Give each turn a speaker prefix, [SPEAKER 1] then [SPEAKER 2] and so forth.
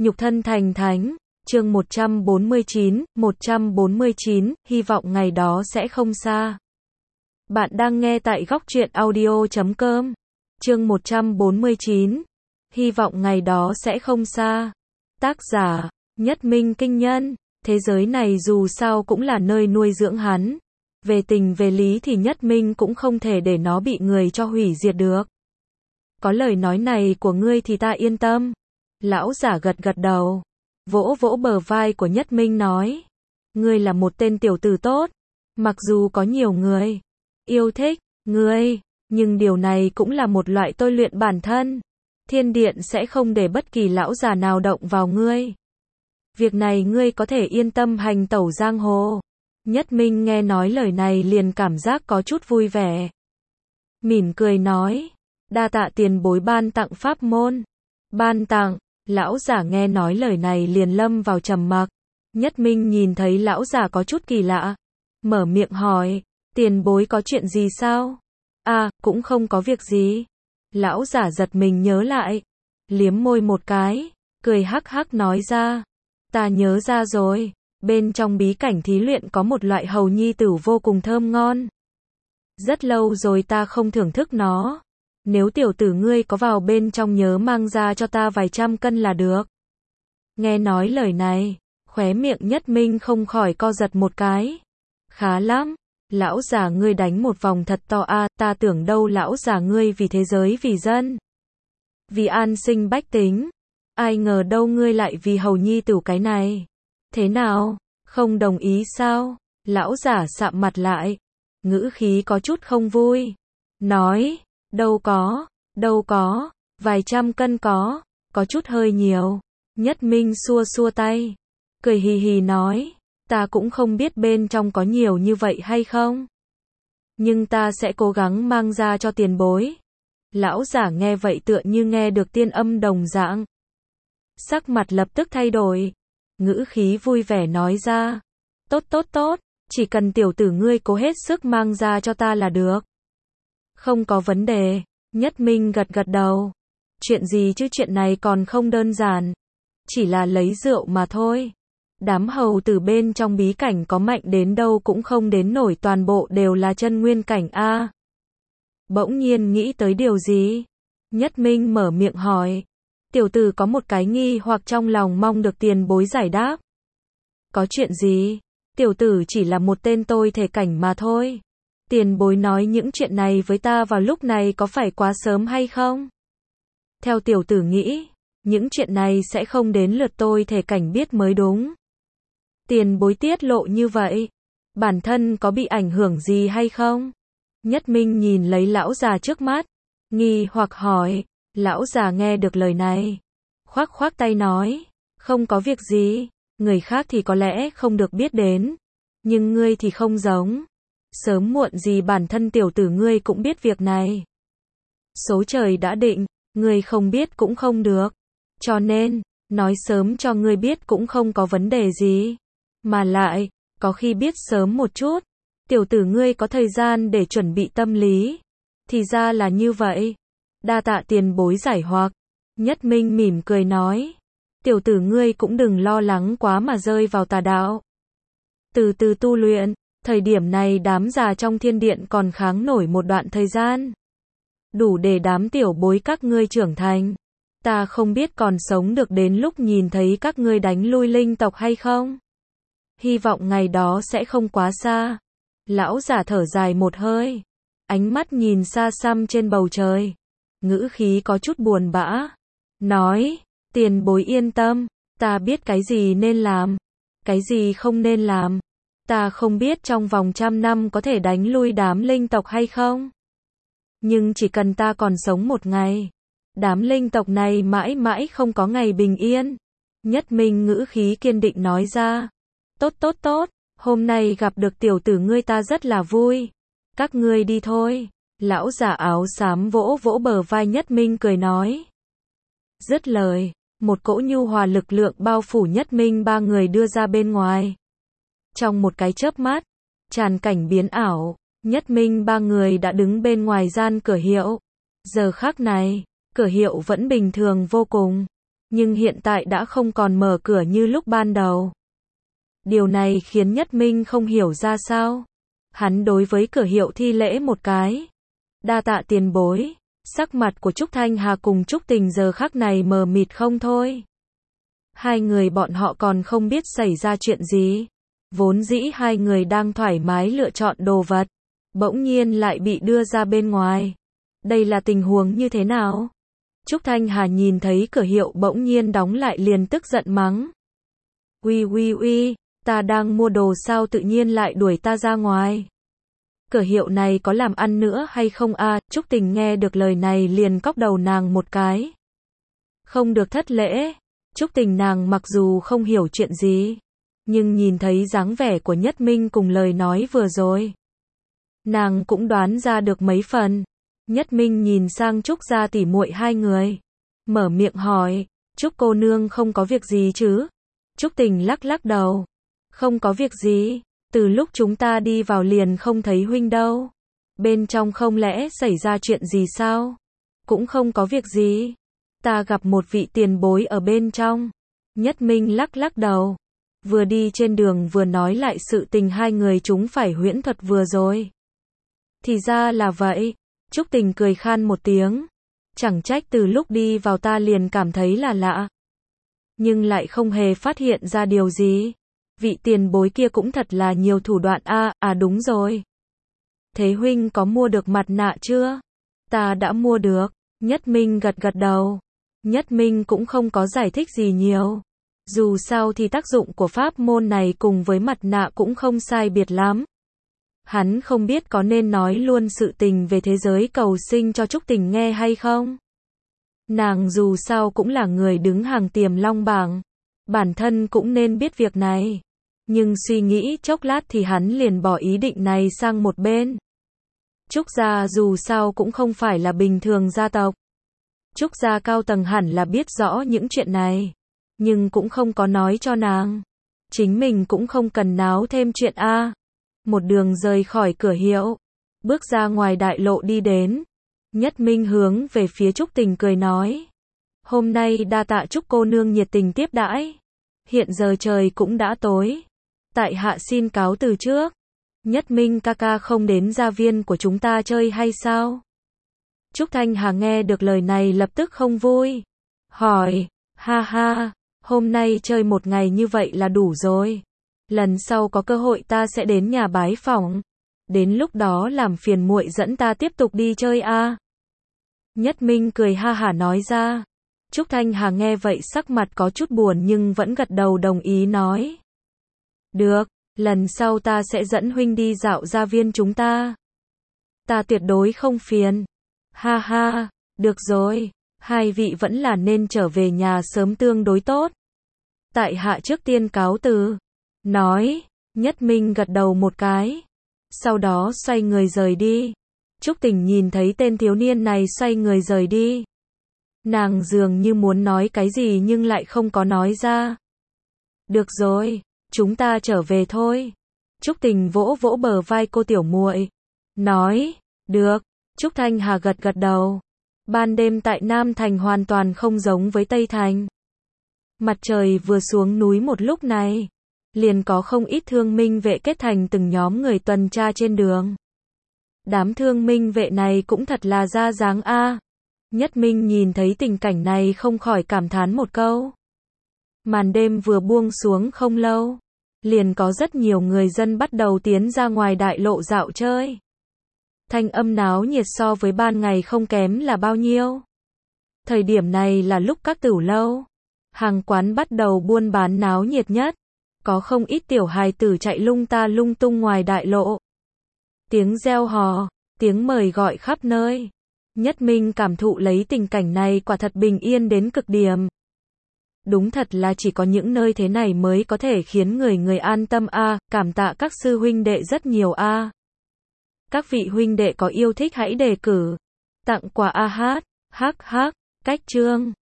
[SPEAKER 1] nhục thân thành thánh, chương 149, hy vọng ngày đó sẽ không xa. Bạn đang nghe tại góc truyện audio.com, chương 149, hy vọng ngày đó sẽ không xa. Tác giả, Nhất Minh Kinh Nhân, thế giới này dù sao cũng là nơi nuôi dưỡng hắn. Về tình về lý thì Nhất Minh cũng không thể để nó bị người cho hủy diệt được. Có lời nói này của ngươi thì ta yên tâm. Lão giả gật gật đầu, vỗ vỗ bờ vai của Nhất Minh nói. Ngươi là một tên tiểu tử tốt, mặc dù có nhiều người yêu thích ngươi, nhưng điều này cũng là một loại tôi luyện bản thân. Thiên điện sẽ không để bất kỳ lão già nào động vào ngươi. Việc này ngươi có thể yên tâm hành tẩu giang hồ. Nhất Minh nghe nói lời này liền cảm giác có chút vui vẻ. Mỉm cười nói, đa tạ tiền bối ban tặng pháp môn. Ban tặng, lão giả nghe nói lời này liền lâm vào trầm mặc. Nhất Minh nhìn thấy lão giả có chút kỳ lạ, mở miệng hỏi, tiền bối có chuyện gì sao? À, cũng không có việc gì. Lão giả giật mình nhớ lại, liếm môi một cái, cười hắc hắc nói ra, ta nhớ ra rồi, bên trong bí cảnh thí luyện có một loại hầu nhi tử vô cùng thơm ngon. Rất lâu rồi ta không thưởng thức nó. Nếu tiểu tử ngươi có vào bên trong nhớ mang ra cho ta vài trăm cân là được. Nghe nói lời này, khóe miệng Nhất Minh không khỏi co giật một cái. Khá lắm, lão già ngươi đánh một vòng thật to a, ta tưởng đâu lão già ngươi vì thế giới vì dân, vì an sinh bách tính. Ai ngờ đâu ngươi lại vì hầu nhi tử cái này. Thế nào, không đồng ý sao? Lão giả sạm mặt lại, ngữ khí có chút không vui. Nói, đâu có, vài trăm cân có chút hơi nhiều. Nhất Minh xua xua tay, cười hì hì nói, ta cũng không biết bên trong có nhiều như vậy hay không. Nhưng ta sẽ cố gắng mang ra cho tiền bối. Lão giả nghe vậy tựa như nghe được tiên âm đồng dạng. Sắc mặt lập tức thay đổi, ngữ khí vui vẻ nói ra, tốt, chỉ cần tiểu tử ngươi cố hết sức mang ra cho ta là được. Không có vấn đề. Nhất Minh gật gật đầu. Chuyện gì chứ, chuyện này còn không đơn giản. Chỉ là lấy rượu mà thôi. Đám hầu tử bên trong bí cảnh có mạnh đến đâu cũng không đến nổi, toàn bộ đều là chân nguyên cảnh a. Bỗng nhiên nghĩ tới điều gì, Nhất Minh mở miệng hỏi. Tiểu tử có một cái nghi hoặc trong lòng mong được tiền bối giải đáp. Có chuyện gì? Tiểu tử chỉ là một tên tôi thể cảnh mà thôi. Tiền bối nói những chuyện này với ta vào lúc này có phải quá sớm hay không? Theo tiểu tử nghĩ, những chuyện này sẽ không đến lượt tôi thể cảnh biết mới đúng. Tiền bối tiết lộ như vậy, bản thân có bị ảnh hưởng gì hay không? Nhất Minh nhìn lấy lão già trước mắt, nghi hoặc hỏi. Lão già nghe được lời này, khoác tay nói, không có việc gì, người khác thì có lẽ không được biết đến, nhưng ngươi thì không giống. Sớm muộn gì bản thân tiểu tử ngươi cũng biết việc này. Số trời đã định, ngươi không biết cũng không được. Cho nên, nói sớm cho ngươi biết cũng không có vấn đề gì. Mà lại, có khi biết sớm một chút, tiểu tử ngươi có thời gian để chuẩn bị tâm lý. Thì ra là như vậy. Đa tạ tiền bối giải hoặc. Nhất Minh mỉm cười nói. Tiểu tử ngươi cũng đừng lo lắng quá mà rơi vào tà đạo. Từ từ tu luyện, thời điểm này đám già trong thiên điện còn kháng nổi một đoạn thời gian. Đủ để đám tiểu bối các ngươi trưởng thành. Ta không biết còn sống được đến lúc nhìn thấy các ngươi đánh lui linh tộc hay không. Hy vọng ngày đó sẽ không quá xa. Lão giả thở dài một hơi, ánh mắt nhìn xa xăm trên bầu trời, ngữ khí có chút buồn bã, nói, tiền bối yên tâm, ta biết cái gì nên làm, cái gì không nên làm. Ta không biết trong vòng 100 năm có thể đánh lui đám linh tộc hay không. Nhưng chỉ cần ta còn sống một ngày, đám linh tộc này mãi mãi không có ngày bình yên. Nhất Minh ngữ khí kiên định nói ra, tốt, hôm nay gặp được tiểu tử ngươi ta rất là vui. Các ngươi đi thôi. Lão giả áo xám vỗ vỗ bờ vai Nhất Minh cười nói. Dứt lời, một cỗ nhu hòa lực lượng bao phủ Nhất Minh ba người đưa ra bên ngoài. Trong một cái chớp mắt, tràn cảnh biến ảo, Nhất Minh ba người đã đứng bên ngoài gian cửa hiệu. Giờ khắc này, cửa hiệu vẫn bình thường vô cùng. nhưng hiện tại đã không còn mở cửa như lúc ban đầu. Điều này khiến Nhất Minh không hiểu ra sao. Hắn đối với cửa hiệu thi lễ một cái. Đa tạ tiền bối. Sắc mặt của Trúc Thanh Hà cùng Trúc Tình giờ khắc này mờ mịt không thôi. Hai người bọn họ còn không biết xảy ra chuyện gì. Vốn dĩ hai người đang thoải mái lựa chọn đồ vật, bỗng nhiên lại bị đưa ra bên ngoài. Đây là tình huống như thế nào? Trúc Thanh Hà nhìn thấy cửa hiệu bỗng nhiên đóng lại liền tức giận mắng. Uy, ta đang mua đồ sao tự nhiên lại đuổi ta ra ngoài? Cửa hiệu này có làm ăn nữa hay không a? Trúc Tình nghe được lời này liền cóc đầu nàng một cái. Không được thất lễ. Trúc Tình nàng mặc dù không hiểu chuyện gì, nhưng nhìn thấy dáng vẻ của Nhất Minh cùng lời nói vừa rồi, nàng cũng đoán ra được mấy phần. Nhất Minh nhìn sang Trúc gia tỉ muội hai người, mở miệng hỏi, Trúc cô nương không có việc gì chứ? Trúc Tình lắc lắc đầu, không có việc gì, từ lúc chúng ta đi vào liền không thấy huynh đâu. Bên trong không lẽ xảy ra chuyện gì sao? Cũng không có việc gì, ta gặp một vị tiền bối ở bên trong. Nhất Minh lắc lắc đầu, vừa đi trên đường vừa nói lại sự tình hai người chúng phải huyễn thuật vừa rồi. Thì ra là vậy. Trúc Tình cười khan một tiếng. Chẳng trách từ lúc đi vào ta liền cảm thấy là lạ, nhưng lại không hề phát hiện ra điều gì. Vị tiền bối kia cũng thật là nhiều thủ đoạn a. Đúng rồi. Thế huynh có mua được mặt nạ chưa? Ta đã mua được. Nhất Minh gật gật đầu. Nhất Minh cũng không có giải thích gì nhiều. Dù sao thì tác dụng của pháp môn này cùng với mặt nạ cũng không sai biệt lắm. Hắn không biết có nên nói luôn sự tình về thế giới cầu sinh cho Trúc Tình nghe hay không. Nàng dù sao cũng là người đứng hàng tiềm long bảng, bản thân cũng nên biết việc này. Nhưng suy nghĩ chốc lát thì hắn liền bỏ ý định này sang một bên. Trúc gia dù sao cũng không phải là bình thường gia tộc. Trúc gia cao tầng hẳn là biết rõ những chuyện này, nhưng cũng không có nói cho nàng. Chính mình cũng không cần náo thêm chuyện a. Một đường rời khỏi cửa hiệu, bước ra ngoài đại lộ đi đến. Nhất Minh hướng về phía Trúc Tình cười nói, hôm nay đa tạ Trúc cô nương nhiệt tình tiếp đãi. Hiện giờ trời cũng đã tối, tại hạ xin cáo từ trước. Nhất Minh ca ca không đến gia viên của chúng ta chơi hay sao? Trúc Thanh Hà nghe được lời này lập tức không vui, hỏi, ha, hôm nay chơi một ngày như vậy là đủ rồi. Lần sau có cơ hội ta sẽ đến nhà bái phỏng. Đến lúc đó làm phiền muội dẫn ta tiếp tục đi chơi a. Nhất Minh cười ha hả nói ra. Trúc Thanh Hà nghe vậy sắc mặt có chút buồn nhưng vẫn gật đầu đồng ý nói. Được, lần sau ta sẽ dẫn huynh đi dạo gia viên chúng ta. Ta tuyệt đối không phiền. Ha, được rồi, hai vị vẫn là nên trở về nhà sớm tương đối tốt. Tại hạ trước tiên cáo từ. Nói, Nhất Minh gật đầu một cái, sau đó xoay người rời đi. Trúc Tình nhìn thấy tên thiếu niên này xoay người rời đi, nàng dường như muốn nói cái gì nhưng lại không có nói ra. Được rồi, chúng ta trở về thôi. Trúc Tình vỗ vỗ bờ vai cô tiểu muội, nói, được. Trúc Thanh Hà gật gật đầu. Ban đêm tại Nam Thành hoàn toàn không giống với Tây Thành. Mặt trời vừa xuống núi một lúc này, liền có không ít thương minh vệ kết thành từng nhóm người tuần tra trên đường. Đám thương minh vệ này cũng thật là ra dáng a. Nhất Minh nhìn thấy tình cảnh này không khỏi cảm thán một câu. Màn đêm vừa buông xuống không lâu, liền có rất nhiều người dân bắt đầu tiến ra ngoài đại lộ dạo chơi. Thanh âm náo nhiệt so với ban ngày không kém là bao nhiêu. Thời điểm này là lúc các tửu lâu, hàng quán bắt đầu buôn bán náo nhiệt nhất. Có không ít tiểu hài tử chạy lung ta lung tung ngoài đại lộ. Tiếng reo hò, tiếng mời gọi khắp nơi. Nhất Minh cảm thụ lấy tình cảnh này quả thật bình yên đến cực điểm. Đúng thật là chỉ có những nơi thế này mới có thể khiến người an tâm a. Cảm tạ các sư huynh đệ rất nhiều a. Các vị huynh đệ có yêu thích hãy đề cử tặng quà a hát. Hắc, cách chương